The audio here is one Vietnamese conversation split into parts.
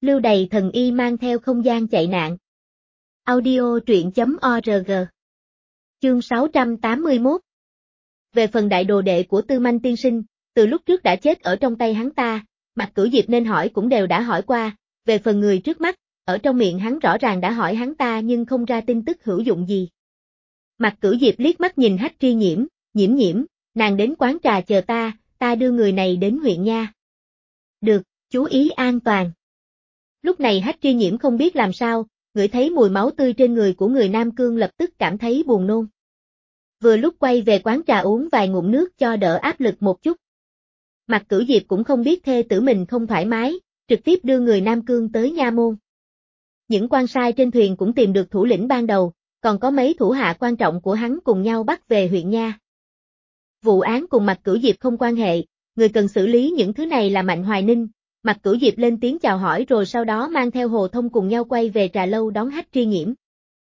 Lưu Đày thần y mang theo không gian chạy nạn. Audio truyện.org. Chương 681. Về phần đại đồ đệ của Tư Manh tiên sinh, từ lúc trước đã chết ở trong tay hắn ta, Mạc Cửu Diệp nên hỏi cũng đều đã hỏi qua, về phần người trước mắt, ở trong miệng hắn rõ ràng đã hỏi hắn ta nhưng không ra tin tức hữu dụng gì. Mạc Cửu Diệp liếc mắt nhìn Hách Tri Nhiễm, Nhiễm, nàng đến quán trà chờ ta đưa người này đến huyện nha. Được, chú ý an toàn. Lúc này Hách Tri Nhiễm không biết làm sao, ngửi thấy mùi máu tươi trên người của người Nam Cương lập tức cảm thấy buồn nôn. Vừa lúc quay về quán trà uống vài ngụm nước cho đỡ áp lực một chút. Mạc Cửu Diệp cũng không biết thê tử mình không thoải mái, trực tiếp đưa người Nam Cương tới nha môn. Những quan sai trên thuyền cũng tìm được thủ lĩnh ban đầu, còn có mấy thủ hạ quan trọng của hắn cùng nhau bắt về huyện nha. Vụ án cùng Mạc Cửu Diệp không quan hệ, người cần xử lý những thứ này là Mạnh Hoài Ninh. Mạc Cửu Diệp lên tiếng chào hỏi rồi sau đó mang theo Hồ Thông cùng nhau quay về trà lâu đón Hách Tri Nhiễm.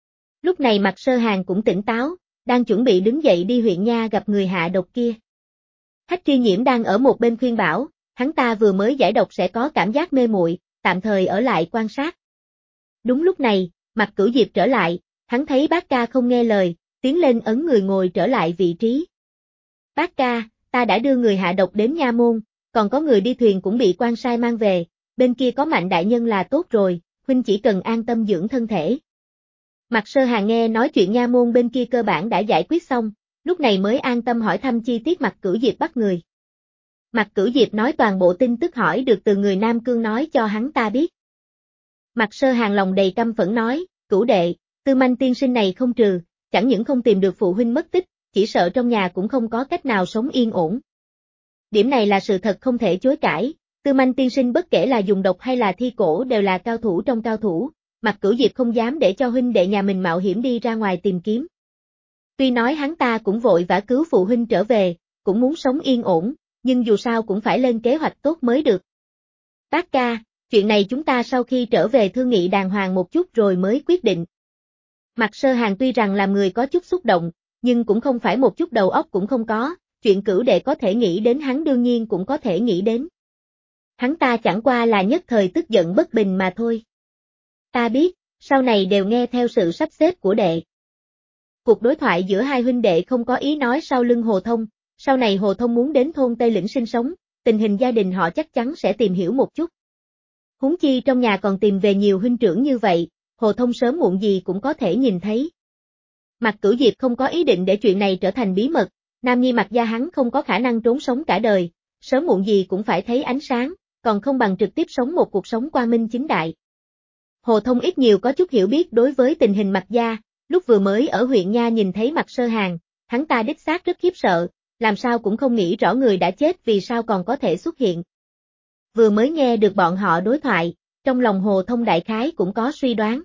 Lúc này Mạc Sơ Hàn cũng tỉnh táo, đang chuẩn bị đứng dậy đi huyện nha gặp người hạ độc kia. Hách Tri Nhiễm đang ở một bên khuyên bảo, hắn ta vừa mới giải độc sẽ có cảm giác mê muội, tạm thời ở lại quan sát. Đúng lúc này, Mạc Cửu Diệp trở lại, hắn thấy Bác Ca không nghe lời, tiến lên ấn người ngồi trở lại vị trí. Bác Ca, ta đã đưa người hạ độc đến nha môn, còn có người đi thuyền cũng bị quan sai mang về, bên kia có Mạnh đại nhân là tốt rồi, huynh chỉ cần an tâm dưỡng thân thể. Mạc Sơ Hàn nghe nói chuyện nha môn bên kia cơ bản đã giải quyết xong, lúc này mới an tâm hỏi thăm chi tiết Mạc Cửu Diệp bắt người. Mạc Cửu Diệp nói toàn bộ tin tức hỏi được từ người Nam Cương nói cho hắn ta biết. Mạc Sơ Hàn lòng đầy căm phẫn nói, Cửu đệ, Tư Manh tiên sinh này không trừ, chẳng những không tìm được phụ huynh mất tích, chỉ sợ trong nhà cũng không có cách nào sống yên ổn. Điểm này là sự thật không thể chối cãi, Tư Manh tiên sinh bất kể là dùng độc hay là thi cổ đều là cao thủ trong cao thủ, Mạc Cửu Diệp không dám để cho huynh đệ nhà mình mạo hiểm đi ra ngoài tìm kiếm. Tuy nói hắn ta cũng vội vã cứu phụ huynh trở về, cũng muốn sống yên ổn, nhưng dù sao cũng phải lên kế hoạch tốt mới được. Bác ca, chuyện này chúng ta sau khi trở về thương nghị đàng hoàng một chút rồi mới quyết định. Mạc Sơ Hàn tuy rằng làm người có chút xúc động, nhưng cũng không phải một chút đầu óc cũng không có, chuyện Cửu đệ có thể nghĩ đến hắn đương nhiên cũng có thể nghĩ đến. Hắn ta chẳng qua là nhất thời tức giận bất bình mà thôi. Ta biết, sau này đều nghe theo sự sắp xếp của đệ. Cuộc đối thoại giữa hai huynh đệ không có ý nói sau lưng Hồ Thông, sau này Hồ Thông muốn đến thôn Tây Lĩnh sinh sống, tình hình gia đình họ chắc chắn sẽ tìm hiểu một chút. Huống chi trong nhà còn tìm về nhiều huynh trưởng như vậy, Hồ Thông sớm muộn gì cũng có thể nhìn thấy. Mạc Cửu Diệp không có ý định để chuyện này trở thành bí mật, Nam Nhi Mạc gia hắn không có khả năng trốn sống cả đời, sớm muộn gì cũng phải thấy ánh sáng, còn không bằng trực tiếp sống một cuộc sống quang minh chính đại. Hồ Thông ít nhiều có chút hiểu biết đối với tình hình Mạc gia, lúc vừa mới ở huyện nha nhìn thấy Mạc Sơ Hàn, hắn ta đích xác rất khiếp sợ, làm sao cũng không nghĩ rõ người đã chết vì sao còn có thể xuất hiện. Vừa mới nghe được bọn họ đối thoại, trong lòng Hồ Thông đại khái cũng có suy đoán.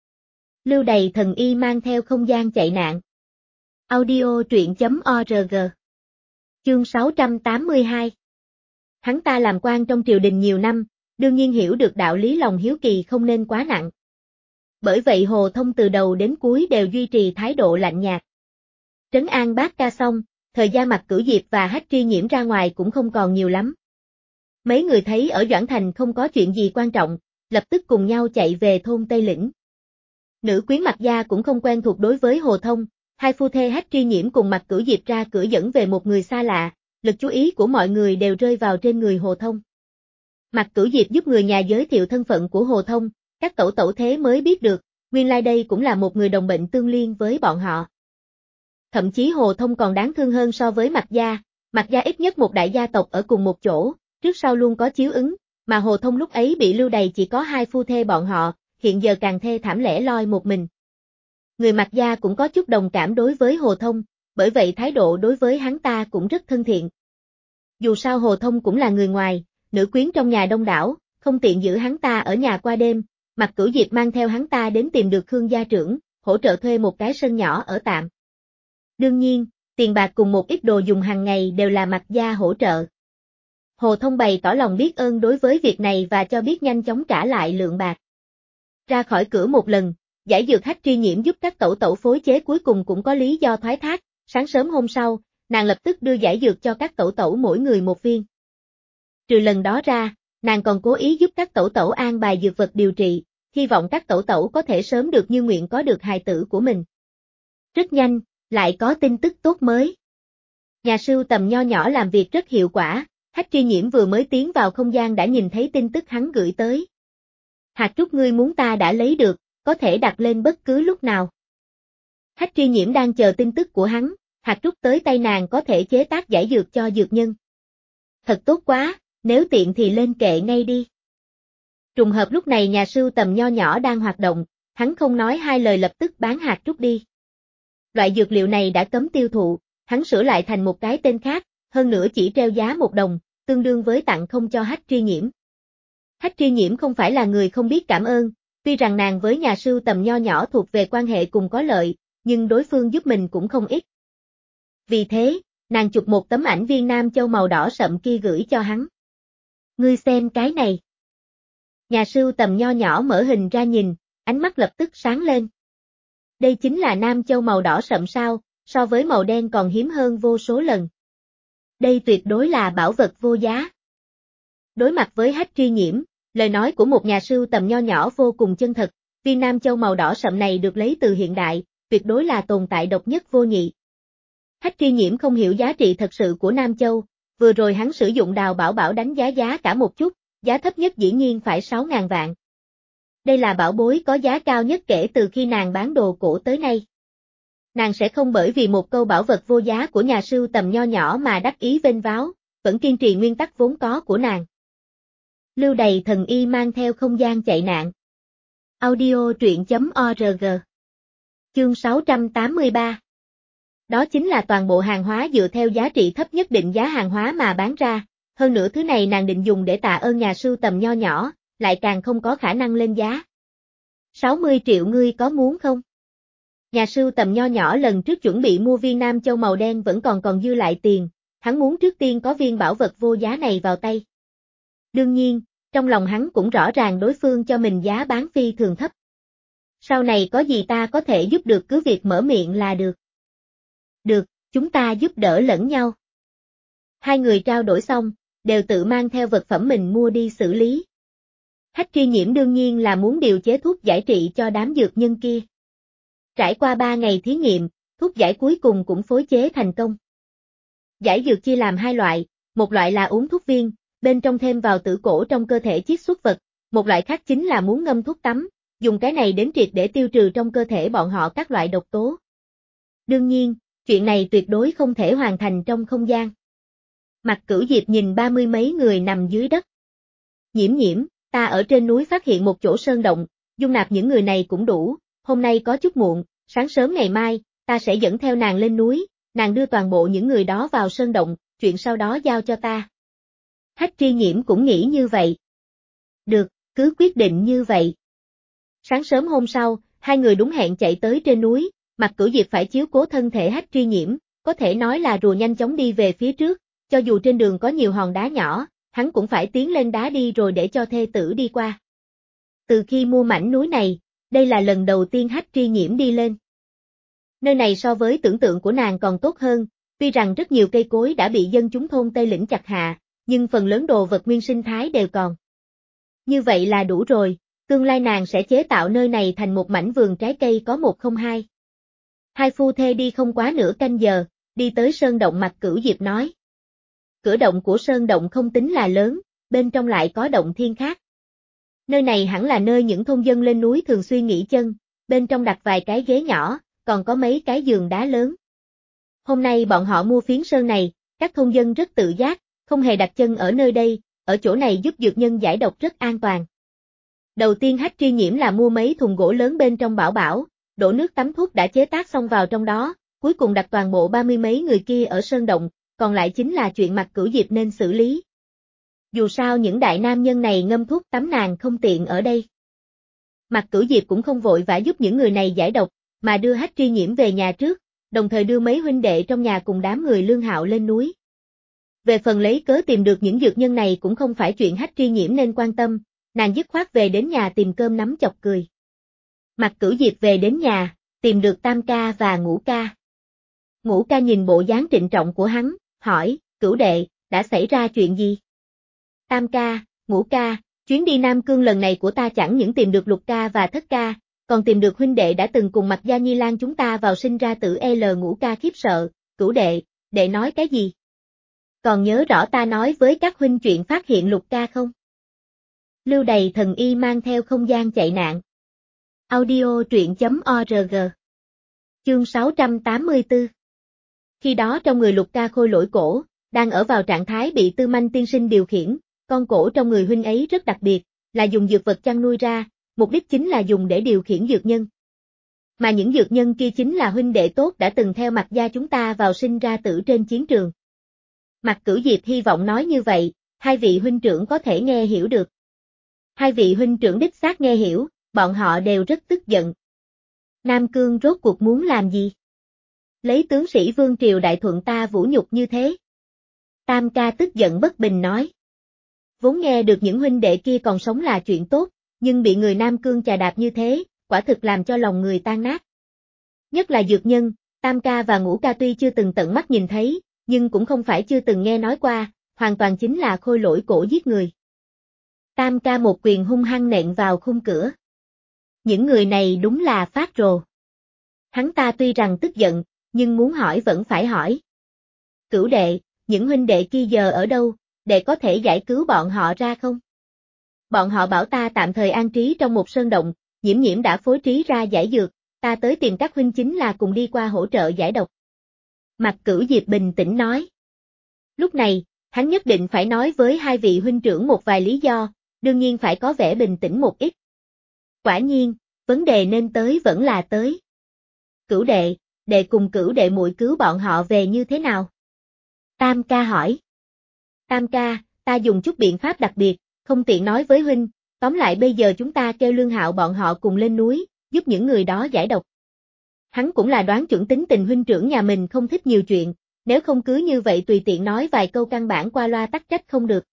Lưu Đày thần y mang theo không gian chạy nạn. Audio truyện.org. Chương 682. Hắn ta làm quan trong triều đình nhiều năm, đương nhiên hiểu được đạo lý lòng hiếu kỳ không nên quá nặng. Bởi vậy Hồ Thông từ đầu đến cuối đều duy trì thái độ lạnh nhạt. Trấn an Bác Ca xong, thời gian Mạc Cửu Diệp và Hách Tri Nhiễm ra ngoài cũng không còn nhiều lắm. Mấy người thấy ở Doãn Thành không có chuyện gì quan trọng, lập tức cùng nhau chạy về thôn Tây Lĩnh. Nữ quyến Mạc gia cũng không quen thuộc đối với Hồ Thông, hai phu thê Hách Tri Nhiễm cùng Mạc Cửu Diệp ra cửa dẫn về một người xa lạ, lực chú ý của mọi người đều rơi vào trên người Hồ Thông. Mạc Cửu Diệp giúp người nhà giới thiệu thân phận của Hồ Thông, các tẩu thế mới biết được, nguyên lai đây cũng là một người đồng bệnh tương liên với bọn họ. Thậm chí Hồ Thông còn đáng thương hơn so với Mạc gia ít nhất một đại gia tộc ở cùng một chỗ, trước sau luôn có chiếu ứng, mà Hồ Thông lúc ấy bị lưu đày chỉ có hai phu thê bọn họ, hiện giờ càng thê thảm lẻ loi một mình. Người Mạc gia cũng có chút đồng cảm đối với Hồ Thông, bởi vậy thái độ đối với hắn ta cũng rất thân thiện. Dù sao Hồ Thông cũng là người ngoài, nữ quyến trong nhà đông đảo, không tiện giữ hắn ta ở nhà qua đêm, Mạc Cửu Diệp mang theo hắn ta đến tìm được Khương gia trưởng, hỗ trợ thuê một cái sân nhỏ ở tạm. Đương nhiên, tiền bạc cùng một ít đồ dùng hàng ngày đều là Mạc gia hỗ trợ. Hồ Thông bày tỏ lòng biết ơn đối với việc này và cho biết nhanh chóng trả lại lượng bạc. Ra khỏi cửa một lần, giải dược Hách Tri Nhiễm giúp các tẩu phối chế cuối cùng cũng có lý do thoái thác, sáng sớm hôm sau, nàng lập tức đưa giải dược cho các tẩu mỗi người một viên. Trừ lần đó ra, nàng còn cố ý giúp các tẩu tẩu an bài dược vật điều trị, hy vọng các tẩu tẩu có thể sớm được như nguyện có được hài tử của mình. Rất nhanh, lại có tin tức tốt mới. Nhà sưu tầm nho nhỏ làm việc rất hiệu quả, Hách Tri Nhiễm vừa mới tiến vào không gian đã nhìn thấy tin tức hắn gửi tới. Hạt trúc ngươi muốn ta đã lấy được, có thể đặt lên bất cứ lúc nào. Hách Tri Nhiễm đang chờ tin tức của hắn, hạt trúc tới tay nàng có thể chế tác giải dược cho dược nhân. Thật tốt quá, nếu tiện thì lên kệ ngay đi. Trùng hợp lúc này nhà sưu tầm nho nhỏ đang hoạt động, hắn không nói hai lời lập tức bán hạt trúc đi. Loại dược liệu này đã cấm tiêu thụ, hắn sửa lại thành một cái tên khác, hơn nữa chỉ treo giá 1 đồng, tương đương với tặng không cho Hách Tri Nhiễm. Hách Tri Nhiễm không phải là người không biết cảm ơn, tuy rằng nàng với nhà sưu tầm nho nhỏ thuộc về quan hệ cùng có lợi, nhưng đối phương giúp mình cũng không ít. Vì thế, nàng chụp một tấm ảnh viên nam châu màu đỏ sậm kia gửi cho hắn. Ngươi xem cái này. Nhà sưu tầm nho nhỏ mở hình ra nhìn, ánh mắt lập tức sáng lên. Đây chính là nam châu màu đỏ sậm sao, so với màu đen còn hiếm hơn vô số lần. Đây tuyệt đối là bảo vật vô giá. Đối mặt với Hách Tri Nhiễm, lời nói của một nhà sưu tầm nho nhỏ vô cùng chân thật, viên nam châu màu đỏ sậm này được lấy từ hiện đại, tuyệt đối là tồn tại độc nhất vô nhị. Hách Tri Nhiễm không hiểu giá trị thật sự của Nam Châu, vừa rồi hắn sử dụng đào bảo bảo đánh giá cả một chút, giá thấp nhất dĩ nhiên phải 6.000 vạn. Đây là bảo bối có giá cao nhất kể từ khi nàng bán đồ cổ tới nay. Nàng sẽ không bởi vì một câu bảo vật vô giá của nhà sưu tầm nho nhỏ mà đắc ý vênh váo, vẫn kiên trì nguyên tắc vốn có của nàng. Lưu Đầy Thần Y mang theo không gian chạy nạn. Audio truyện.org. Chương 683. Đó chính là toàn bộ hàng hóa dựa theo giá trị thấp nhất định giá hàng hóa mà bán ra, hơn nữa thứ này nàng định dùng để tạ ơn nhà sưu tầm nho nhỏ, lại càng không có khả năng lên giá. 60 triệu ngươi có muốn không? Nhà sưu tầm nho nhỏ lần trước chuẩn bị mua viên nam châu màu đen vẫn còn dư lại tiền, hắn muốn trước tiên có viên bảo vật vô giá này vào tay. Đương nhiên, trong lòng hắn cũng rõ ràng đối phương cho mình giá bán phi thường thấp. Sau này có gì ta có thể giúp được cứ việc mở miệng là được. Được, chúng ta giúp đỡ lẫn nhau. Hai người trao đổi xong, đều tự mang theo vật phẩm mình mua đi xử lý. Hách Tri Nhiễm đương nhiên là muốn điều chế thuốc giải trị cho đám dược nhân kia. Trải qua 3 ngày thí nghiệm, thuốc giải cuối cùng cũng phối chế thành công. Giải dược chia làm 2 loại, một loại là uống thuốc viên, bên trong thêm vào tử cổ trong cơ thể chiết xuất vật, một loại khác chính là muốn ngâm thuốc tắm, dùng cái này đến triệt để tiêu trừ trong cơ thể bọn họ các loại độc tố. Đương nhiên, chuyện này tuyệt đối không thể hoàn thành trong không gian. Mạc Cửu Diệp nhìn 30 mấy người nằm dưới đất. Nhiễm, ta ở trên núi phát hiện một chỗ sơn động, dung nạp những người này cũng đủ, hôm nay có chút muộn, sáng sớm ngày mai, ta sẽ dẫn theo nàng lên núi, nàng đưa toàn bộ những người đó vào sơn động, chuyện sau đó giao cho ta. Hách Tri Nhiễm cũng nghĩ như vậy. Được, cứ quyết định như vậy. Sáng sớm hôm sau, hai người đúng hẹn chạy tới trên núi, Mạc Cửu Diệp phải chiếu cố thân thể Hách Tri Nhiễm, có thể nói là rùa nhanh chóng đi về phía trước, cho dù trên đường có nhiều hòn đá nhỏ, hắn cũng phải tiến lên đá đi rồi để cho thê tử đi qua. Từ khi mua mảnh núi này, đây là lần đầu tiên Hách Tri Nhiễm đi lên. Nơi này so với tưởng tượng của nàng còn tốt hơn, tuy rằng rất nhiều cây cối đã bị dân chúng thôn Tây Lĩnh chặt hạ, nhưng phần lớn đồ vật nguyên sinh thái đều còn. Như vậy là đủ rồi, tương lai nàng sẽ chế tạo nơi này thành một mảnh vườn trái cây có 102. Hai phu thê đi không quá nửa canh giờ, đi tới sơn động Mạc Cửu Diệp nói. Cửa động của sơn động không tính là lớn, bên trong lại có động thiên khác. Nơi này hẳn là nơi những thôn dân lên núi thường xuyên nghỉ chân, bên trong đặt vài cái ghế nhỏ, còn có mấy cái giường đá lớn. Hôm nay bọn họ mua phiến sơn này, các thôn dân rất tự giác, không hề đặt chân ở nơi đây, ở chỗ này giúp dược nhân giải độc rất an toàn. Đầu tiên Hách Tri Nhiễm là mua mấy thùng gỗ lớn bên trong bảo bảo, đổ nước tắm thuốc đã chế tác xong vào trong đó, cuối cùng đặt toàn bộ 30 mấy người kia ở sơn động, còn lại chính là chuyện Mạc Cửu Diệp nên xử lý. Dù sao những đại nam nhân này ngâm thuốc tắm nàng không tiện ở đây. Mạc Cửu Diệp cũng không vội vã giúp những người này giải độc, mà đưa Hách Tri Nhiễm về nhà trước, đồng thời đưa mấy huynh đệ trong nhà cùng đám người Lương Hạo lên núi. Về phần lấy cớ tìm được những dược nhân này cũng không phải chuyện Hách Tri Nhiễm nên quan tâm, nàng dứt khoát về đến nhà tìm cơm nắm chọc cười. Mạc Cửu Diệp về đến nhà, tìm được Tam ca và Ngũ ca. Ngũ ca nhìn bộ dáng trịnh trọng của hắn, hỏi, Cửu đệ, đã xảy ra chuyện gì? Tam ca, Ngũ ca, chuyến đi Nam Cương lần này của ta chẳng những tìm được Lục ca và Thất ca, còn tìm được huynh đệ đã từng cùng Mạc Gia Nhi Lan chúng ta vào sinh ra tử. Ngũ ca khiếp sợ, Cửu đệ nói cái gì? Còn nhớ rõ ta nói với các huynh chuyện phát hiện Lục ca không? Lưu Đày thần y mang theo không gian chạy nạn. Audio truyện.org. Chương 684. Khi đó trong người Lục ca khôi lỗi cổ, đang ở vào trạng thái bị Tư Manh tiên sinh điều khiển, con cổ trong người huynh ấy rất đặc biệt, là dùng dược vật chăn nuôi ra, mục đích chính là dùng để điều khiển dược nhân. Mà những dược nhân kia chính là huynh đệ tốt đã từng theo Mạc gia chúng ta vào sinh ra tử trên chiến trường. Mạc Cửu Diệp hy vọng nói như vậy, hai vị huynh trưởng có thể nghe hiểu được. Hai vị huynh trưởng đích xác nghe hiểu, bọn họ đều rất tức giận. Nam Cương rốt cuộc muốn làm gì? Lấy tướng sĩ Vương Triều Đại Thuận ta vũ nhục như thế. Tam ca tức giận bất bình nói. Vốn nghe được những huynh đệ kia còn sống là chuyện tốt, nhưng bị người Nam Cương chà đạp như thế, quả thực làm cho lòng người tan nát. Nhất là dược nhân, Tam ca và Ngũ ca tuy chưa từng tận mắt nhìn thấy, nhưng cũng không phải chưa từng nghe nói qua, hoàn toàn chính là khôi lỗi cổ giết người. Tam ca một quyền hung hăng nện vào khung cửa. Những người này đúng là phát rồ. Hắn ta tuy rằng tức giận, nhưng muốn hỏi vẫn phải hỏi. Cửu đệ, những huynh đệ kia giờ ở đâu, đệ có thể giải cứu bọn họ ra không? Bọn họ bảo ta tạm thời an trí trong một sơn động, Nhiễm Nhiễm đã phối trí ra giải dược, ta tới tìm các huynh chính là cùng đi qua hỗ trợ giải độc. Mạc Cửu Diệp bình tĩnh nói. Lúc này, hắn nhất định phải nói với hai vị huynh trưởng một vài lý do, đương nhiên phải có vẻ bình tĩnh một ít. Quả nhiên, vấn đề nên tới vẫn là tới. Cửu đệ, đệ cùng Cửu đệ muội cứu bọn họ về như thế nào? Tam ca hỏi. Tam ca, ta dùng chút biện pháp đặc biệt, không tiện nói với huynh, tóm lại bây giờ chúng ta kêu Lương Hạo bọn họ cùng lên núi, giúp những người đó giải độc. Hắn cũng là đoán chuẩn tính tình huynh trưởng nhà mình không thích nhiều chuyện, nếu không cứ như vậy tùy tiện nói vài câu căn bản qua loa tắc trách không được.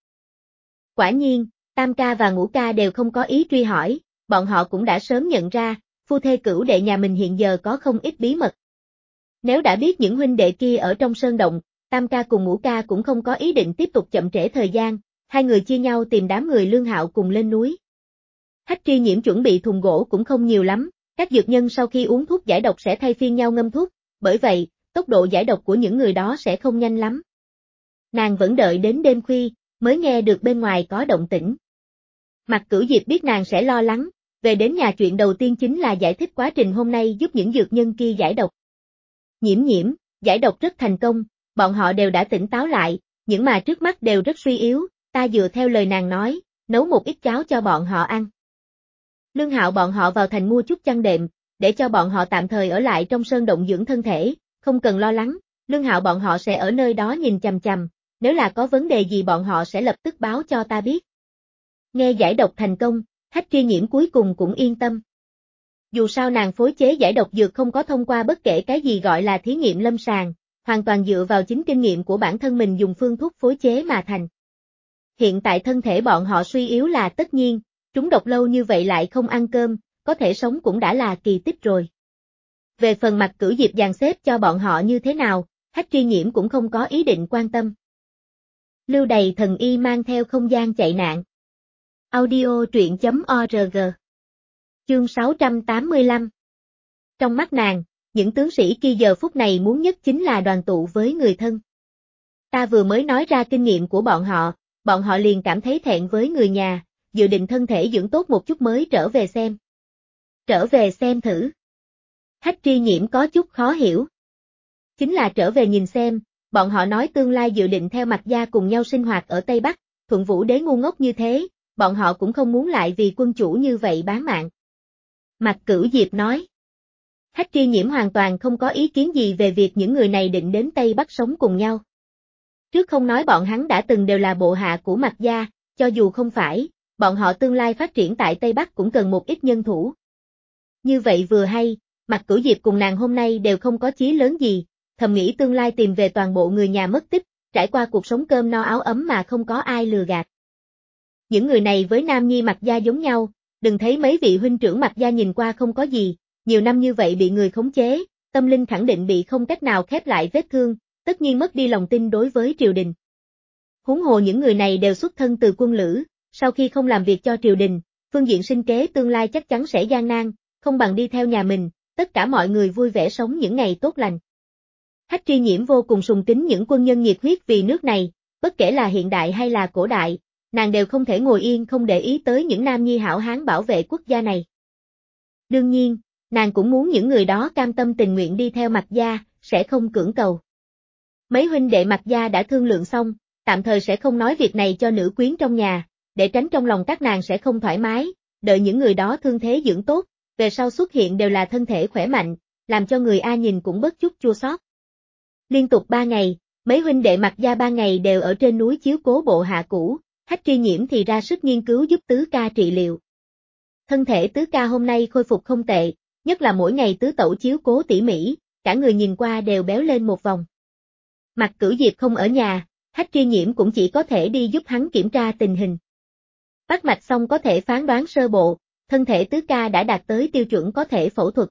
Quả nhiên, Tam ca và Ngũ ca đều không có ý truy hỏi, bọn họ cũng đã sớm nhận ra, phu thê Cửu đệ nhà mình hiện giờ có không ít bí mật. Nếu đã biết những huynh đệ kia ở trong sơn động, Tam ca cùng Ngũ ca cũng không có ý định tiếp tục chậm trễ thời gian, hai người chia nhau tìm đám người Lương Hạo cùng lên núi. Hách Tri Nhiễm chuẩn bị thùng gỗ cũng không nhiều lắm, các dược nhân sau khi uống thuốc giải độc sẽ thay phiên nhau ngâm thuốc, bởi vậy, tốc độ giải độc của những người đó sẽ không nhanh lắm. Nàng vẫn đợi đến đêm khuya, mới nghe được bên ngoài có động tĩnh. Mạc Cửu Diệp biết nàng sẽ lo lắng, về đến nhà chuyện đầu tiên chính là giải thích quá trình hôm nay giúp những dược nhân kia giải độc. Nhiễm Nhiễm, giải độc rất thành công, bọn họ đều đã tỉnh táo lại, những mà trước mắt đều rất suy yếu, ta dựa theo lời nàng nói, nấu một ít cháo cho bọn họ ăn. Lương Hạo bọn họ vào thành mua chút chăn đệm, để cho bọn họ tạm thời ở lại trong sơn động dưỡng thân thể, không cần lo lắng, Lương Hạo bọn họ sẽ ở nơi đó nhìn chằm chằm, nếu là có vấn đề gì bọn họ sẽ lập tức báo cho ta biết. Nghe giải độc thành công, Hách Tri Nhiễm cuối cùng cũng yên tâm. Dù sao nàng phối chế giải độc dược không có thông qua bất kể cái gì gọi là thí nghiệm lâm sàng, hoàn toàn dựa vào chính kinh nghiệm của bản thân mình dùng phương thuốc phối chế mà thành. Hiện tại thân thể bọn họ suy yếu là tất nhiên, trúng độc lâu như vậy lại không ăn cơm, có thể sống cũng đã là kỳ tích rồi. Về phần Mạc Cửu Diệp dàn xếp cho bọn họ như thế nào, Hách Tri Nhiễm cũng không có ý định quan tâm. Lưu Đày thần y mang theo không gian chạy nạn. Audio truyện.org. Chương 685. Trong mắt nàng, những tướng sĩ kia giờ phút này muốn nhất chính là đoàn tụ với người thân. Ta vừa mới nói ra kinh nghiệm của bọn họ liền cảm thấy thẹn với người nhà, dự định thân thể dưỡng tốt một chút mới trở về xem. Trở về xem thử. Hách Tri Nhiễm có chút khó hiểu. Chính là trở về nhìn xem, bọn họ nói tương lai dự định theo Mạc gia cùng nhau sinh hoạt ở Tây Bắc, Thuận Vũ Đế ngu ngốc như thế, bọn họ cũng không muốn lại vì quân chủ như vậy bán mạng. Mạc Cửu Diệp nói. Hách Tri Nhiễm hoàn toàn không có ý kiến gì về việc những người này định đến Tây Bắc sống cùng nhau. Trước không nói bọn hắn đã từng đều là bộ hạ của Mạc gia, cho dù không phải, bọn họ tương lai phát triển tại Tây Bắc cũng cần một ít nhân thủ. Như vậy vừa hay, Mạc Cửu Diệp cùng nàng hôm nay đều không có chí lớn gì, thầm nghĩ tương lai tìm về toàn bộ người nhà mất tích, trải qua cuộc sống cơm no áo ấm mà không có ai lừa gạt. Những người này với Nam Nhi Mạc gia giống nhau, đừng thấy mấy vị huynh trưởng Mạc gia nhìn qua không có gì, nhiều năm như vậy bị người khống chế, tâm linh khẳng định bị không cách nào khép lại vết thương, tất nhiên mất đi lòng tin đối với triều đình. Huống hồ những người này đều xuất thân từ quân lữ, Sau khi không làm việc cho triều đình, phương diện sinh kế tương lai chắc chắn sẽ gian nan, không bằng đi theo nhà mình, tất cả mọi người vui vẻ sống những ngày tốt lành. Hách Tri Nhiễm vô cùng sùng kính những quân nhân nhiệt huyết vì nước này, bất kể là hiện đại hay là cổ đại, nàng đều không thể ngồi yên không để ý tới những nam nhi hảo hán bảo vệ quốc gia này. Đương nhiên, nàng cũng muốn những người đó cam tâm tình nguyện đi theo Mạc gia, sẽ không cưỡng cầu. Mấy huynh đệ Mạc gia đã thương lượng xong, tạm thời sẽ không nói việc này cho nữ quyến trong nhà, để tránh trong lòng các nàng sẽ không thoải mái, đợi những người đó thương thế dưỡng tốt, về sau xuất hiện đều là thân thể khỏe mạnh, làm cho người A nhìn cũng bớt chút chua xót. Liên tục 3 ngày, mấy huynh đệ Mạc gia 3 ngày đều ở trên núi chiếu cố bộ hạ cũ, Hách Tri Nhiễm thì ra sức nghiên cứu giúp tứ ca trị liệu. Thân thể tứ ca hôm nay khôi phục không tệ, nhất là mỗi ngày tứ tẩu chiếu cố tỉ mỉ, cả người nhìn qua đều béo lên một vòng. Mạc Cửu Diệp không ở nhà, Hách Tri Nhiễm cũng chỉ có thể đi giúp hắn kiểm tra tình hình. Bắt mạch xong có thể phán đoán sơ bộ, thân thể tứ ca đã đạt tới tiêu chuẩn có thể phẫu thuật.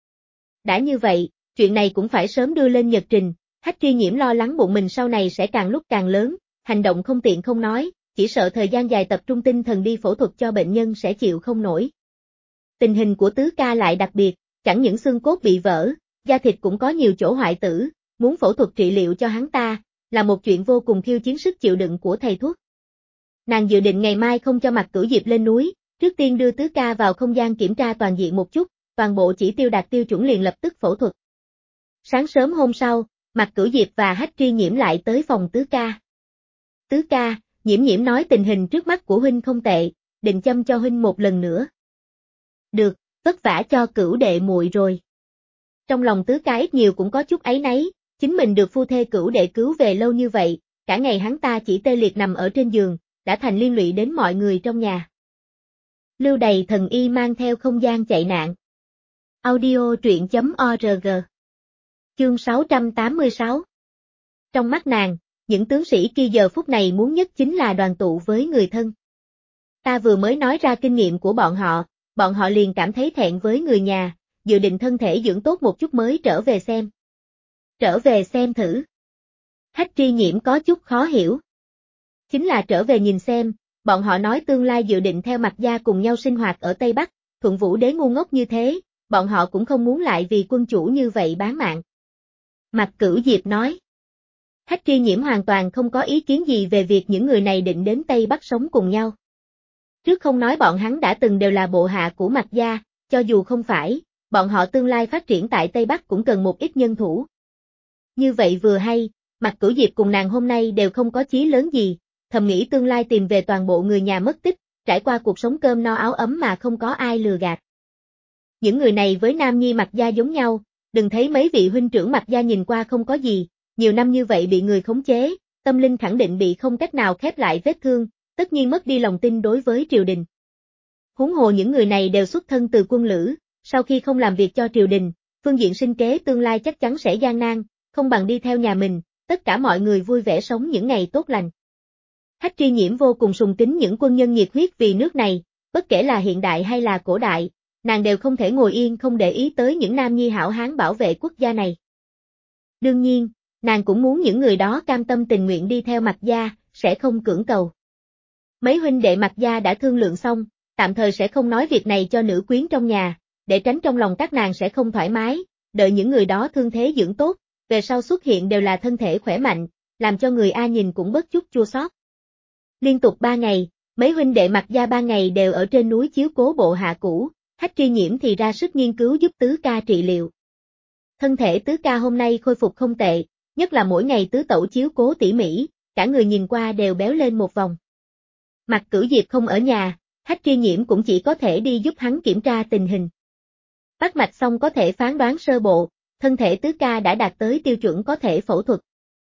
Đã như vậy, chuyện này cũng phải sớm đưa lên nhật trình, Hách Tri Nhiễm lo lắng bụng mình sau này sẽ càng lúc càng lớn, hành động không tiện không nói, chỉ sợ thời gian dài tập trung tinh thần đi phẫu thuật cho bệnh nhân sẽ chịu không nổi. Tình hình của tứ ca lại đặc biệt, chẳng những xương cốt bị vỡ, da thịt cũng có nhiều chỗ hoại tử, muốn phẫu thuật trị liệu cho hắn ta, là một chuyện vô cùng khiêu chiến sức chịu đựng của thầy thuốc. Nàng dự định ngày mai không cho Mạc Cửu Diệp lên núi, trước tiên đưa tứ ca vào không gian kiểm tra toàn diện một chút, toàn bộ chỉ tiêu đạt tiêu chuẩn liền lập tức phẫu thuật. Sáng sớm hôm sau, Mạc Cửu Diệp và Hách Tri Nhiễm lại tới phòng tứ ca. Tứ ca, Nhiễm nói tình hình trước mắt của huynh không tệ, định châm cho huynh một lần nữa. Được, vất vả cho Cửu đệ muội rồi. Trong lòng tứ ca ít nhiều cũng có chút áy náy, chính mình được phu thê Cửu đệ cứu về lâu như vậy, cả ngày hắn ta chỉ tê liệt nằm ở trên giường, đã thành liên lụy đến mọi người trong nhà. Lưu Đày thần y mang theo không gian chạy nạn. Audio truyện.org. Chương 686. Trong mắt nàng, những tướng sĩ kia giờ phút này muốn nhất chính là đoàn tụ với người thân. Ta vừa mới nói ra kinh nghiệm của bọn họ liền cảm thấy thẹn với người nhà, dự định thân thể dưỡng tốt một chút mới trở về xem. Trở về xem thử. Hách Tri Nhiễm có chút khó hiểu. Chính là trở về nhìn xem, bọn họ nói tương lai dự định theo Mạc gia cùng nhau sinh hoạt ở Tây Bắc, Thuận Vũ Đế ngu ngốc như thế, bọn họ cũng không muốn lại vì quân chủ như vậy bán mạng. Mạc Cửu Diệp nói. Hách Tri Nhiễm hoàn toàn không có ý kiến gì về việc những người này định đến Tây Bắc sống cùng nhau. Trước không nói bọn hắn đã từng đều là bộ hạ của Mạc gia, cho dù không phải, bọn họ tương lai phát triển tại Tây Bắc cũng cần một ít nhân thủ. Như vậy vừa hay, Mạc Cửu Diệp cùng nàng hôm nay đều không có chí lớn gì, thầm nghĩ tương lai tìm về toàn bộ người nhà mất tích, trải qua cuộc sống cơm no áo ấm mà không có ai lừa gạt. Những người này với nam nhi Mạc gia giống nhau, đừng thấy mấy vị huynh trưởng Mạc gia nhìn qua không có gì, nhiều năm như vậy bị người khống chế, tâm linh khẳng định bị không cách nào khép lại vết thương, tất nhiên mất đi lòng tin đối với triều đình. Huống hồ những người này đều xuất thân từ quân lữ, sau khi không làm việc cho triều đình, phương diện sinh kế tương lai chắc chắn sẽ gian nan, không bằng đi theo nhà mình, tất cả mọi người vui vẻ sống những ngày tốt lành. Hách Tri Nhiễm vô cùng sùng kính những quân nhân nhiệt huyết vì nước này, bất kể là hiện đại hay là cổ đại, nàng đều không thể ngồi yên không để ý tới những nam nhi hảo hán bảo vệ quốc gia này. Đương nhiên, nàng cũng muốn những người đó cam tâm tình nguyện đi theo Mạc gia, sẽ không cưỡng cầu. Mấy huynh đệ Mạc gia đã thương lượng xong, tạm thời sẽ không nói việc này cho nữ quyến trong nhà, để tránh trong lòng các nàng sẽ không thoải mái, đợi những người đó thương thế dưỡng tốt, về sau xuất hiện đều là thân thể khỏe mạnh, làm cho người A nhìn cũng bớt chút chua xót. Liên tục 3 ngày, mấy huynh đệ Mạc gia 3 ngày đều ở trên núi chiếu cố bộ hạ cũ, Hách Tri Nhiễm thì ra sức nghiên cứu giúp tứ ca trị liệu. Thân thể tứ ca hôm nay khôi phục không tệ, nhất là mỗi ngày tứ tẩu chiếu cố tỉ mỉ, cả người nhìn qua đều béo lên một vòng. Mạc Cửu Diệp không ở nhà, Hách Tri Nhiễm cũng chỉ có thể đi giúp hắn kiểm tra tình hình. Bắt mạch xong có thể phán đoán sơ bộ, thân thể tứ ca đã đạt tới tiêu chuẩn có thể phẫu thuật.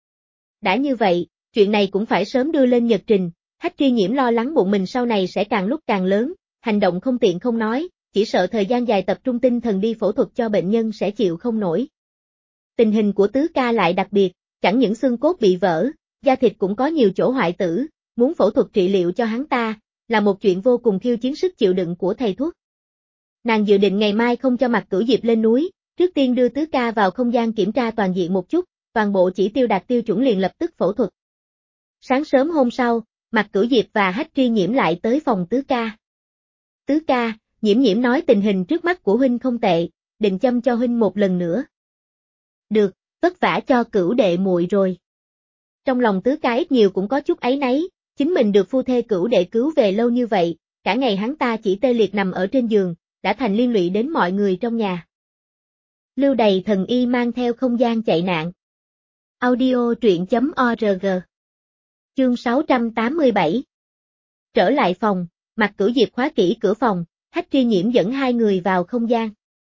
Đã như vậy, chuyện này cũng phải sớm đưa lên nhật trình, Hách Tri Nhiễm lo lắng bụng mình sau này sẽ càng lúc càng lớn, hành động không tiện không nói, chỉ sợ thời gian dài tập trung tinh thần đi phẫu thuật cho bệnh nhân sẽ chịu không nổi. Tình hình của tứ ca lại đặc biệt, chẳng những xương cốt bị vỡ, da thịt cũng có nhiều chỗ hoại tử, muốn phẫu thuật trị liệu cho hắn ta, là một chuyện vô cùng khiêu chiến sức chịu đựng của thầy thuốc. Nàng dự định ngày mai không cho Mạc Cửu Diệp lên núi, trước tiên đưa tứ ca vào không gian kiểm tra toàn diện một chút, toàn bộ chỉ tiêu đạt tiêu chuẩn liền lập tức phẫu thuật. Sáng sớm hôm sau, Mạc Cửu Diệp và Hách Tri Nhiễm lại tới phòng Tứ ca. Tứ ca, Nhiễm Nhiễm nói tình hình trước mắt của huynh không tệ, định châm cho huynh một lần nữa. Được, vất vả cho Cửu đệ muội rồi. Trong lòng Tứ ca ít nhiều cũng có chút áy náy, chính mình được phu thê Cửu đệ cứu về lâu như vậy, cả ngày hắn ta chỉ tê liệt nằm ở trên giường, đã thành liên lụy đến mọi người trong nhà. Lưu Đày thần y mang theo không gian chạy nạn. Audio truyện.org. Chương 687. Trở lại phòng, Mạc Cửu Diệp khóa kỹ cửa phòng, Hách Tri Nhiễm dẫn hai người vào không gian.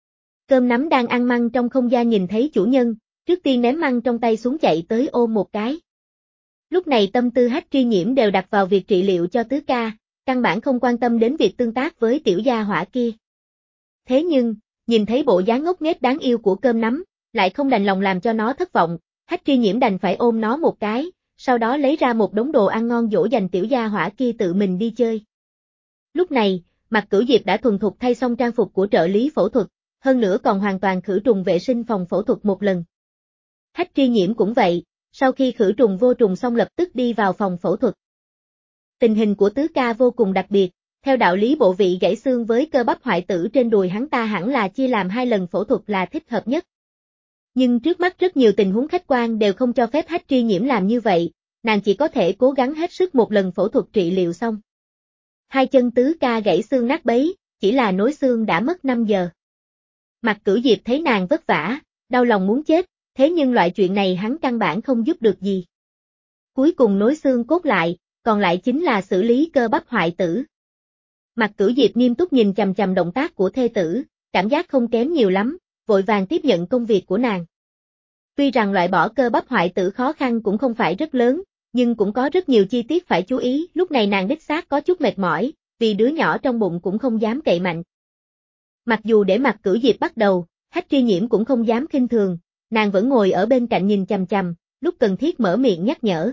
Cơm nắm đang ăn măng trong không gian nhìn thấy chủ nhân, trước tiên ném măng trong tay xuống chạy tới ôm một cái. Lúc này tâm tư Hách Tri Nhiễm đều đặt vào việc trị liệu cho Tứ ca, căn bản không quan tâm đến việc tương tác với tiểu gia hỏa kia. Thế nhưng, nhìn thấy bộ dáng ngốc nghếch đáng yêu của cơm nắm, lại không đành lòng làm cho nó thất vọng, Hách Tri Nhiễm đành phải ôm nó một cái, sau đó lấy ra một đống đồ ăn ngon dỗ dành tiểu gia hỏa kia tự mình đi chơi. Lúc này, Mạc Cửu Diệp đã thuần thục thay xong trang phục của trợ lý phẫu thuật, hơn nữa còn hoàn toàn khử trùng vệ sinh phòng phẫu thuật một lần. Hách Tri Nhiễm cũng vậy, sau khi khử trùng vô trùng xong lập tức đi vào phòng phẫu thuật. Tình hình của Tứ ca vô cùng đặc biệt, theo đạo lý bộ vị gãy xương với cơ bắp hoại tử trên đùi hắn ta hẳn là chia làm 2 lần phẫu thuật là thích hợp nhất. Nhưng trước mắt rất nhiều tình huống khách quan đều không cho phép Hách Tri Nhiễm làm như vậy, nàng chỉ có thể cố gắng hết sức một lần phẫu thuật trị liệu xong. Hai chân Tứ ca gãy xương nát bấy, chỉ là nối xương đã mất 5 giờ. Mạc Cửu Diệp thấy nàng vất vả, đau lòng muốn chết, thế nhưng loại chuyện này hắn căn bản không giúp được gì. Cuối cùng nối xương cốt lại, còn lại chính là xử lý cơ bắp hoại tử. Mạc Cửu Diệp nghiêm túc nhìn chằm chằm động tác của thê tử, cảm giác không kém nhiều lắm, vội vàng tiếp nhận công việc của nàng. Tuy rằng loại bỏ cơ bắp hoại tử khó khăn cũng không phải rất lớn, nhưng cũng có rất nhiều chi tiết phải chú ý, lúc này nàng đích xác có chút mệt mỏi, vì đứa nhỏ trong bụng cũng không dám cậy mạnh. Mặc dù để Mạc Cửu Diệp bắt đầu, Hách Tri Nhiễm cũng không dám khinh thường, nàng vẫn ngồi ở bên cạnh nhìn chằm chằm, lúc cần thiết mở miệng nhắc nhở.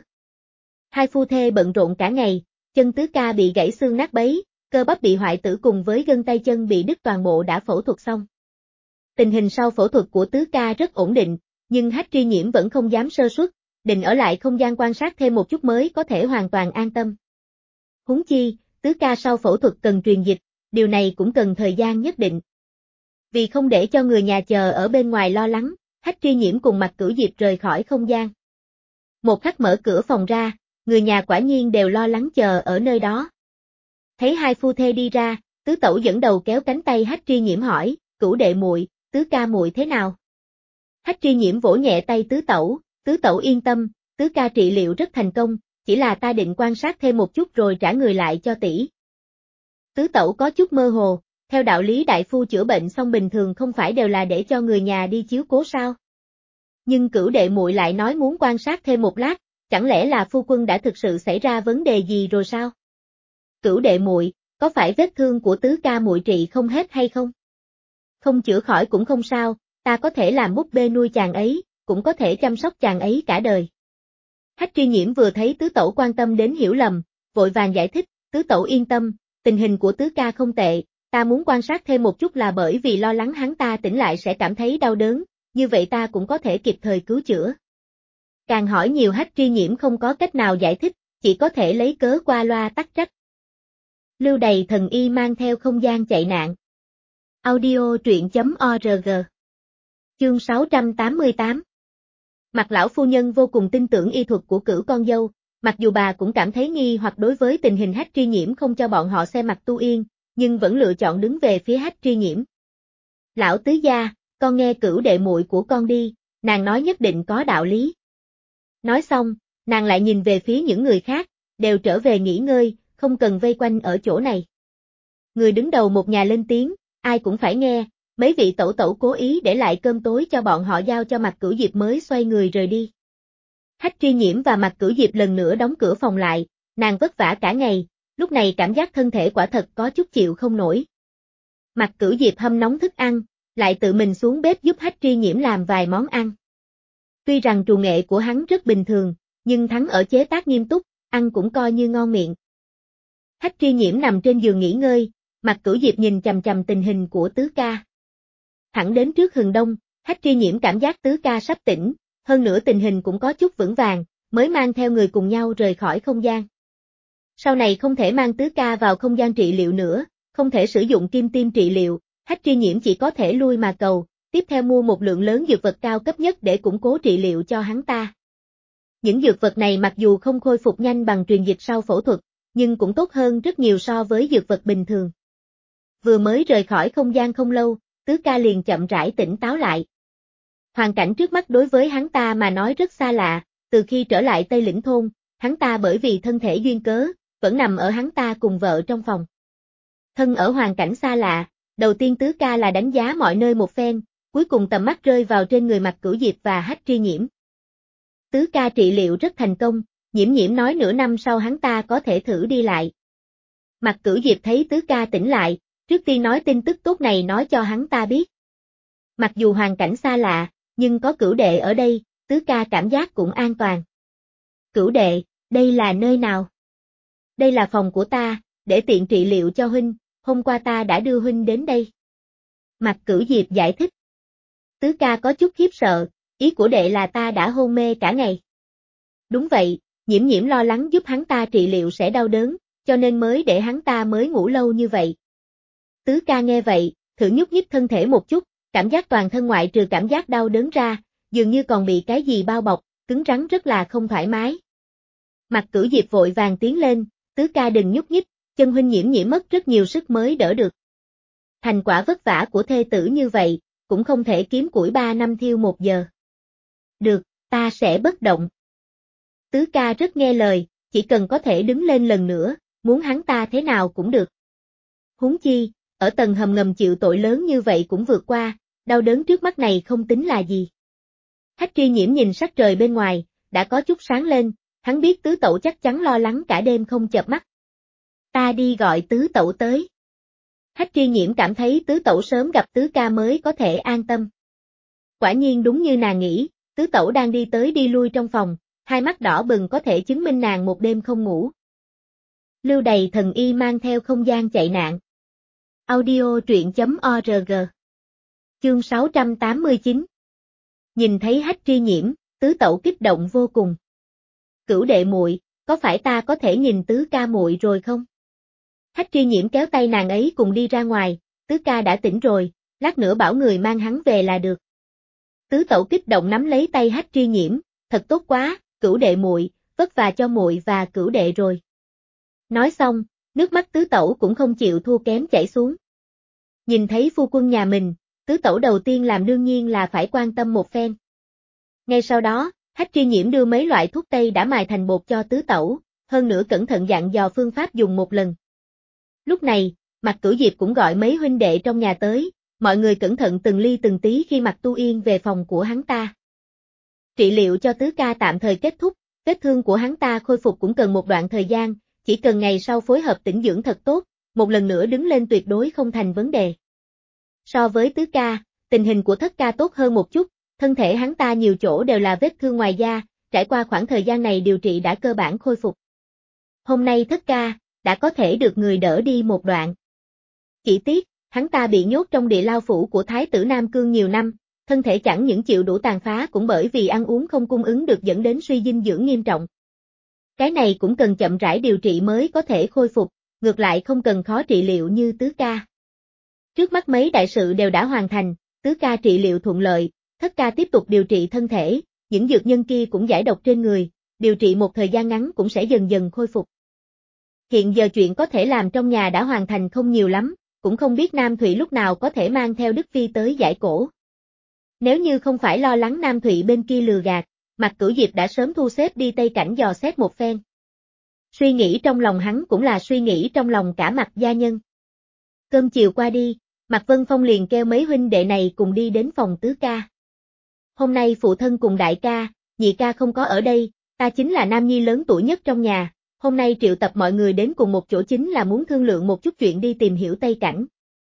Hai phu thê bận rộn cả ngày, chân Tứ ca bị gãy xương nát bấy, cơ bắp bị hoại tử cùng với gân tay chân bị đứt toàn bộ đã phẫu thuật xong. Tình hình sau phẫu thuật của Tứ ca rất ổn định, nhưng Hách Tri Nhiễm vẫn không dám sơ suất, định ở lại không gian quan sát thêm một chút mới có thể hoàn toàn an tâm. Huống chi, Tứ ca sau phẫu thuật cần truyền dịch, điều này cũng cần thời gian nhất định. Vì không để cho người nhà chờ ở bên ngoài lo lắng, Hách Tri Nhiễm cùng Mạc Cửu Diệp rời khỏi không gian. Một khắc mở cửa phòng ra, người nhà quả nhiên đều lo lắng chờ ở nơi đó. Thấy hai phu thê đi ra, Tứ tẩu dẫn đầu kéo cánh tay Hách Tri Nhiễm hỏi, Cửu đệ muội, Tứ ca muội thế nào? Hách Tri Nhiễm vỗ nhẹ tay Tứ tẩu yên tâm, Tứ ca trị liệu rất thành công, chỉ là ta định quan sát thêm một chút rồi trả người lại cho tỷ. Tứ tẩu có chút mơ hồ, theo đạo lý đại phu chữa bệnh xong bình thường không phải đều là để cho người nhà đi chiếu cố sao? Nhưng Cửu đệ muội lại nói muốn quan sát thêm một lát, chẳng lẽ là phu quân đã thực sự xảy ra vấn đề gì rồi sao? Cửu đệ muội, có phải vết thương của Tứ ca muội trị không hết hay không? Không chữa khỏi cũng không sao, ta có thể làm búp bê nuôi chàng ấy, cũng có thể chăm sóc chàng ấy cả đời. Hách Tri Nhiễm vừa thấy Tứ tẩu quan tâm đến hiểu lầm, vội vàng giải thích, Tứ tẩu yên tâm, tình hình của Tứ ca không tệ, ta muốn quan sát thêm một chút là bởi vì lo lắng hắn ta tỉnh lại sẽ cảm thấy đau đớn, như vậy ta cũng có thể kịp thời cứu chữa. Càng hỏi nhiều Hách Tri Nhiễm không có cách nào giải thích, chỉ có thể lấy cớ qua loa tắc trách. Lưu Đày thần y mang theo không gian chạy nạn. Audio truyện.org. Chương 688. Mạc lão phu nhân vô cùng tin tưởng y thuật của Cửu con dâu, mặc dù bà cũng cảm thấy nghi hoặc đối với tình hình Hách Tri Nhiễm không cho bọn họ xem mặt tu yên, nhưng vẫn lựa chọn đứng về phía Hách Tri Nhiễm. Lão tứ gia, con nghe Cửu đệ muội của con đi, nàng nói nhất định có đạo lý. Nói xong, nàng lại nhìn về phía những người khác, đều trở về nghỉ ngơi, không cần vây quanh ở chỗ này. Người đứng đầu một nhà lên tiếng, ai cũng phải nghe, mấy vị tẩu tẩu cố ý để lại cơm tối cho bọn họ giao cho Mạc Cửu Diệp mới xoay người rời đi. Hách Tri Nhiễm và Mạc Cửu Diệp lần nữa đóng cửa phòng lại, nàng vất vả cả ngày, lúc này cảm giác thân thể quả thật có chút chịu không nổi. Mạc Cửu Diệp hâm nóng thức ăn, lại tự mình xuống bếp giúp Hách Tri Nhiễm làm vài món ăn. Tuy rằng trù nghệ của hắn rất bình thường, nhưng hắn ở chế tác nghiêm túc, ăn cũng coi như ngon miệng. Hách Tri Nhiễm nằm trên giường nghỉ ngơi, Mạc Cửu Diệp nhìn chằm chằm tình hình của Tứ ca. Thẳng đến trước hừng đông, Hách Tri Nhiễm cảm giác Tứ ca sắp tỉnh, hơn nữa tình hình cũng có chút vững vàng, mới mang theo người cùng nhau rời khỏi không gian. Sau này không thể mang tứ ca vào không gian trị liệu nữa, không thể sử dụng kim tiêm trị liệu, Hách Tri Nhiễm chỉ có thể lui mà cầu, tiếp theo mua một lượng lớn dược vật cao cấp nhất để củng cố trị liệu cho hắn ta. Những dược vật này mặc dù không khôi phục nhanh bằng truyền dịch sau phẫu thuật, nhưng cũng tốt hơn rất nhiều so với dược vật bình thường. Vừa mới rời khỏi không gian không lâu, tứ ca liền chậm rãi tỉnh táo lại. Hoàn cảnh trước mắt đối với hắn ta mà nói rất xa lạ, từ khi trở lại Tây Lĩnh Thôn, hắn ta bởi vì thân thể duyên cớ, vẫn nằm ở hắn ta cùng vợ trong phòng. Thân ở hoàn cảnh xa lạ, đầu tiên tứ ca là đánh giá mọi nơi một phen, cuối cùng tầm mắt rơi vào trên người Mạc Cửu Diệp và Hách Tri Nhiễm. Tứ ca trị liệu rất thành công, Nhiễm Nhiễm nói nửa năm sau hắn ta có thể thử đi lại. Mạc Cửu Diệp thấy tứ ca tỉnh lại, trước tiên nói tin tức tốt này nói cho hắn ta biết. Mặc dù hoàn cảnh xa lạ, nhưng có Cửu đệ ở đây, tứ ca cảm giác cũng an toàn. Cửu đệ, đây là nơi nào? Đây là phòng của ta, để tiện trị liệu cho huynh, hôm qua ta đã đưa huynh đến đây. Mạc Cửu Diệp giải thích. Tứ ca có chút khiếp sợ, ý của đệ là ta đã hôn mê cả ngày. Đúng vậy, Nhiễm Nhiễm lo lắng giúp hắn ta trị liệu sẽ đau đớn, cho nên mới để hắn ta mới ngủ lâu như vậy. Tứ ca nghe vậy, thử nhúc nhích thân thể một chút, cảm giác toàn thân ngoại trừ cảm giác đau đớn ra, dường như còn bị cái gì bao bọc, cứng rắn rất là không thoải mái. Mạc Cửu Diệp vội vàng tiến lên, tứ ca đừng nhúc nhích, chân huynh Nhiễm Nhiễm mất rất nhiều sức mới đỡ được. Thành quả vất vả của thê tử như vậy, cũng không thể kiếm củi 3 năm thiêu 1 giờ. Được, ta sẽ bất động. Tứ ca rất nghe lời, chỉ cần có thể đứng lên lần nữa, muốn hắn ta thế nào cũng được. Huống chi, ở tầng hầm ngầm chịu tội lớn như vậy cũng vượt qua, đau đớn trước mắt này không tính là gì. Hách Tri Nhiễm nhìn sắc trời bên ngoài, đã có chút sáng lên, hắn biết tứ tẩu chắc chắn lo lắng cả đêm không chợp mắt. Ta đi gọi tứ tẩu tới. Hách Tri Nhiễm cảm thấy tứ tẩu sớm gặp tứ ca mới có thể an tâm. Quả nhiên đúng như nàng nghĩ, tứ tẩu đang đi tới đi lui trong phòng, hai mắt đỏ bừng có thể chứng minh nàng một đêm không ngủ. Lưu Đầy Thần Y mang theo không gian chạy nạn. Audio truyện.org. Chương 689. Nhìn thấy Hách Tri Nhiễm, tứ tẩu kích động vô cùng. Cửu đệ muội, có phải ta có thể nhìn tứ ca muội rồi không? Hách Tri Nhiễm kéo tay nàng ấy cùng đi ra ngoài, tứ ca đã tỉnh rồi, lát nữa bảo người mang hắn về là được. Tứ tẩu kích động nắm lấy tay Hách Tri Nhiễm, thật tốt quá, Cửu đệ muội, vất vả cho muội và Cửu đệ rồi. Nói xong, nước mắt tứ tẩu cũng không chịu thua kém chảy xuống. Nhìn thấy phu quân nhà mình, tứ tẩu đầu tiên làm đương nhiên là phải quan tâm một phen. Ngay sau đó, Hách Tri Nhiễm đưa mấy loại thuốc tây đã mài thành bột cho tứ tẩu, hơn nữa cẩn thận dặn dò phương pháp dùng một lần. Lúc này, Mạc Cửu Diệp cũng gọi mấy huynh đệ trong nhà tới, mọi người cẩn thận từng ly từng tí khi Mạc Tu Yên về phòng của hắn ta. Trị liệu cho tứ ca tạm thời kết thúc, vết thương của hắn ta khôi phục cũng cần một đoạn thời gian, chỉ cần ngày sau phối hợp tĩnh dưỡng thật tốt, một lần nữa đứng lên tuyệt đối không thành vấn đề. So với tứ ca, tình hình của thất ca tốt hơn một chút, thân thể hắn ta nhiều chỗ đều là vết thương ngoài da, trải qua khoảng thời gian này điều trị đã cơ bản khôi phục. Hôm nay thất ca, đã có thể được người đỡ đi một đoạn. Chỉ tiếc, hắn ta bị nhốt trong địa lao phủ của Thái tử Nam Cương nhiều năm, thân thể chẳng những chịu đủ tàn phá cũng bởi vì ăn uống không cung ứng được dẫn đến suy dinh dưỡng nghiêm trọng. Cái này cũng cần chậm rãi điều trị mới có thể khôi phục, ngược lại không cần khó trị liệu như tứ ca. Trước mắt mấy đại sự đều đã hoàn thành, tứ ca trị liệu thuận lợi, thất ca tiếp tục điều trị thân thể, những dược nhân kia cũng giải độc trên người, điều trị một thời gian ngắn cũng sẽ dần dần khôi phục. Hiện giờ chuyện có thể làm trong nhà đã hoàn thành không nhiều lắm, cũng không biết Nam Thụy lúc nào có thể mang theo Đức Phi tới giải cổ. Nếu như không phải lo lắng Nam Thụy bên kia lừa gạt, Mạc Cửu Diệp đã sớm thu xếp đi Tây Cảnh dò xét một phen. Suy nghĩ trong lòng hắn cũng là suy nghĩ trong lòng cả Mạc gia nhân. Cơm chiều qua đi, Mạc Vân Phong liền kêu mấy huynh đệ này cùng đi đến phòng tứ ca. Hôm nay phụ thân cùng đại ca, nhị ca không có ở đây, ta chính là nam nhi lớn tuổi nhất trong nhà, hôm nay triệu tập mọi người đến cùng một chỗ chính là muốn thương lượng một chút chuyện đi tìm hiểu Tây Cảnh.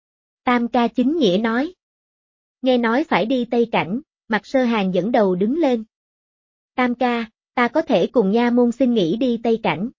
Tam ca chính nghĩa nói. Nghe nói phải đi Tây Cảnh, Mạc Sơ Hàng dẫn đầu đứng lên. Tam ca, ta có thể cùng nha môn xin nghỉ đi Tây Cảnh.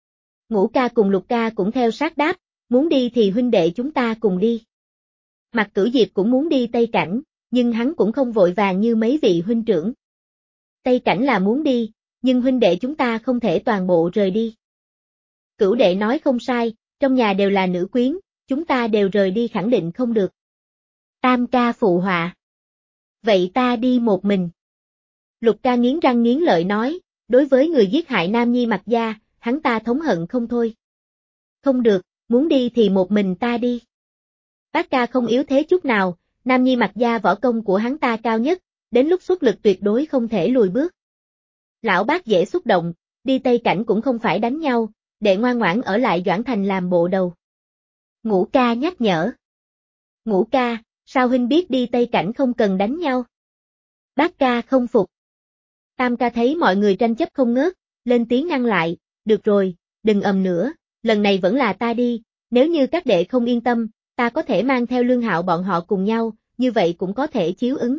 Ngũ ca cùng Lục ca cũng theo sát đáp, muốn đi thì huynh đệ chúng ta cùng đi. Mạc Cửu Diệp cũng muốn đi Tây Cảnh, nhưng hắn cũng không vội vàng như mấy vị huynh trưởng. Tây Cảnh là muốn đi, nhưng huynh đệ chúng ta không thể toàn bộ rời đi. Cửu đệ nói không sai, trong nhà đều là nữ quyến, chúng ta đều rời đi khẳng định không được. Tam ca phụ họa. Vậy ta đi một mình. Lục ca nghiến răng nghiến lợi nói, đối với người giết hại Nam Nhi Mặc gia, hắn ta thống hận không thôi. Không được, muốn đi thì một mình ta đi. Bác ca không yếu thế chút nào, Nam Nhi Mặc gia võ công của hắn ta cao nhất, đến lúc xuất lực tuyệt đối không thể lùi bước. Lão bác dễ xúc động, đi Tây Cảnh cũng không phải đánh nhau, đệ ngoan ngoãn ở lại Doãn Thành làm bộ đầu. Ngũ ca nhắc nhở. Ngũ ca, sao huynh biết đi Tây Cảnh không cần đánh nhau? Bác ca không phục. Tam ca thấy mọi người tranh chấp không ngớt, lên tiếng ngăn lại, được rồi, đừng ầm nữa, lần này vẫn là ta đi, nếu như các đệ không yên tâm, ta có thể mang theo Lương Hạo bọn họ cùng nhau, như vậy cũng có thể chiếu ứng.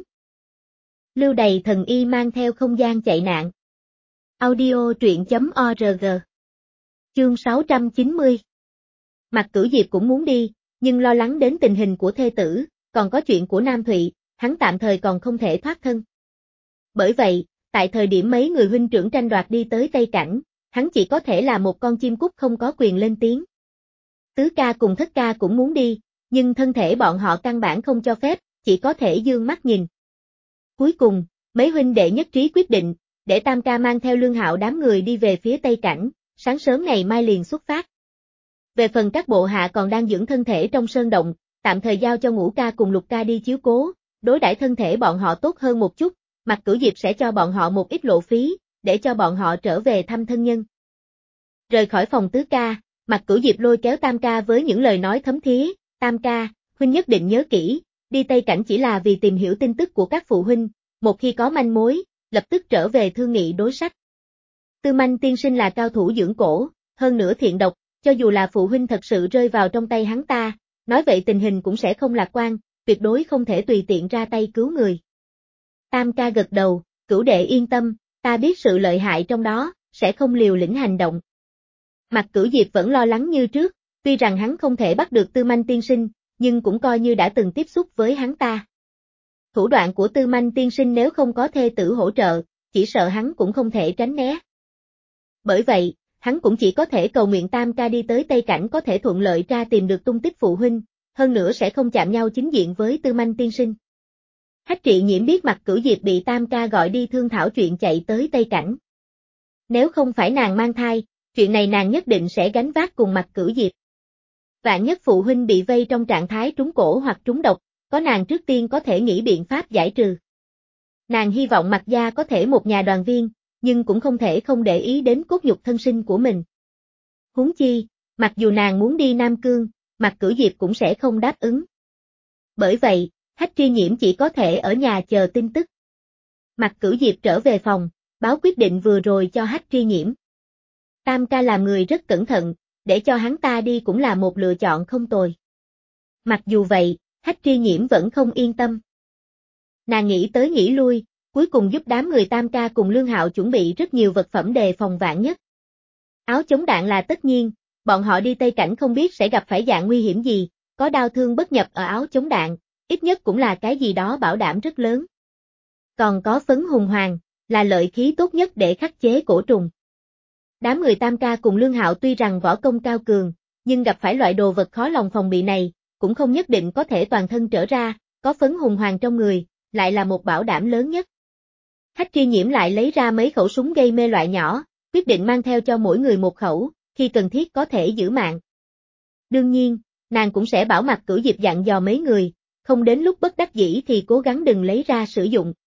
Lưu Đầy Thần Y mang theo không gian chạy nạn. Audio truyện.org. Chương 690. Mạc Cửu Diệp cũng muốn đi, nhưng lo lắng đến tình hình của thê tử, còn có chuyện của Nam Thụy, hắn tạm thời còn không thể thoát thân. Bởi vậy, tại thời điểm mấy người huynh trưởng tranh đoạt đi tới Tây Cảnh, hắn chỉ có thể là một con chim cút không có quyền lên tiếng. Tứ ca cùng thất ca cũng muốn đi, nhưng thân thể bọn họ căn bản không cho phép, chỉ có thể dương mắt nhìn. Cuối cùng, mấy huynh đệ nhất trí quyết định, để Tam ca mang theo Lương Hạo đám người đi về phía Tây Cảnh, sáng sớm ngày mai liền xuất phát. Về phần các bộ hạ còn đang dưỡng thân thể trong sơn động, tạm thời giao cho Ngũ ca cùng Lục ca đi chiếu cố, đối đãi thân thể bọn họ tốt hơn một chút, Mạc Cửu Diệp sẽ cho bọn họ một ít lộ phí, để cho bọn họ trở về thăm thân nhân. Rời khỏi phòng tứ ca, Mạc Cửu Diệp lôi kéo Tam ca với những lời nói thấm thía, Tam ca, huynh nhất định nhớ kỹ, đi Tây Cảnh chỉ là vì tìm hiểu tin tức của các phụ huynh, một khi có manh mối, lập tức trở về thương nghị đối sách. Tư Manh tiên sinh là cao thủ dưỡng cổ, hơn nữa thiện độc, cho dù là phụ huynh thật sự rơi vào trong tay hắn ta, nói vậy tình hình cũng sẽ không lạc quan, tuyệt đối không thể tùy tiện ra tay cứu người. Tam ca gật đầu, Cửu đệ yên tâm, ta biết sự lợi hại trong đó, sẽ không liều lĩnh hành động. Mạc Cửu Diệp vẫn lo lắng như trước, tuy rằng hắn không thể bắt được Tư Manh tiên sinh, nhưng cũng coi như đã từng tiếp xúc với hắn ta. Thủ đoạn của Tư Manh tiên sinh nếu không có thê tử hỗ trợ, chỉ sợ hắn cũng không thể tránh né. Bởi vậy, hắn cũng chỉ có thể cầu nguyện Tam ca đi tới Tây Cảnh có thể thuận lợi tra tìm được tung tích phụ huynh, hơn nữa sẽ không chạm nhau chính diện với Tư Manh tiên sinh. Hách Trị Nhiễm biết Mạc Cửu Diệp bị Tam ca gọi đi thương thảo chuyện chạy tới Tây Cảnh. Nếu không phải nàng mang thai, chuyện này nàng nhất định sẽ gánh vác cùng Mạc Cửu Diệp. Vạn nhất phụ huynh bị vây trong trạng thái trúng cổ hoặc trúng độc, có nàng trước tiên có thể nghĩ biện pháp giải trừ. Nàng hy vọng Mạc gia có thể một nhà đoàn viên, nhưng cũng không thể không để ý đến cốt nhục thân sinh của mình. Huống chi, mặc dù nàng muốn đi Nam Cương, Mạc Cửu Diệp cũng sẽ không đáp ứng. Bởi vậy, Hách Tri Nhiễm chỉ có thể ở nhà chờ tin tức. Mạc Cửu Diệp trở về phòng, báo quyết định vừa rồi cho Hách Tri Nhiễm. Tam ca làm người rất cẩn thận, để cho hắn ta đi cũng là một lựa chọn không tồi. Mặc dù vậy, Hách Tri Nhiễm vẫn không yên tâm. Nàng nghĩ tới nghĩ lui, cuối cùng giúp đám người Tam ca cùng Lương Hạo chuẩn bị rất nhiều vật phẩm đề phòng vạn nhất. Áo chống đạn là tất nhiên, bọn họ đi Tây Cảnh không biết sẽ gặp phải dạng nguy hiểm gì, có đau thương bất nhập ở áo chống đạn, ít nhất cũng là cái gì đó bảo đảm rất lớn. Còn có phấn hùng hoàng, là lợi khí tốt nhất để khắc chế cổ trùng. Đám người Tam ca cùng Lương Hạo tuy rằng võ công cao cường, nhưng gặp phải loại đồ vật khó lòng phòng bị này, cũng không nhất định có thể toàn thân trở ra, có phấn hùng hoàng trong người, lại là một bảo đảm lớn nhất. Hách Tri Nhiễm lại lấy ra mấy khẩu súng gây mê loại nhỏ, quyết định mang theo cho mỗi người một khẩu, khi cần thiết có thể giữ mạng. Đương nhiên, nàng cũng sẽ bảo Mạc Cửu Diệp dặn dò mấy người, không đến lúc bất đắc dĩ thì cố gắng đừng lấy ra sử dụng.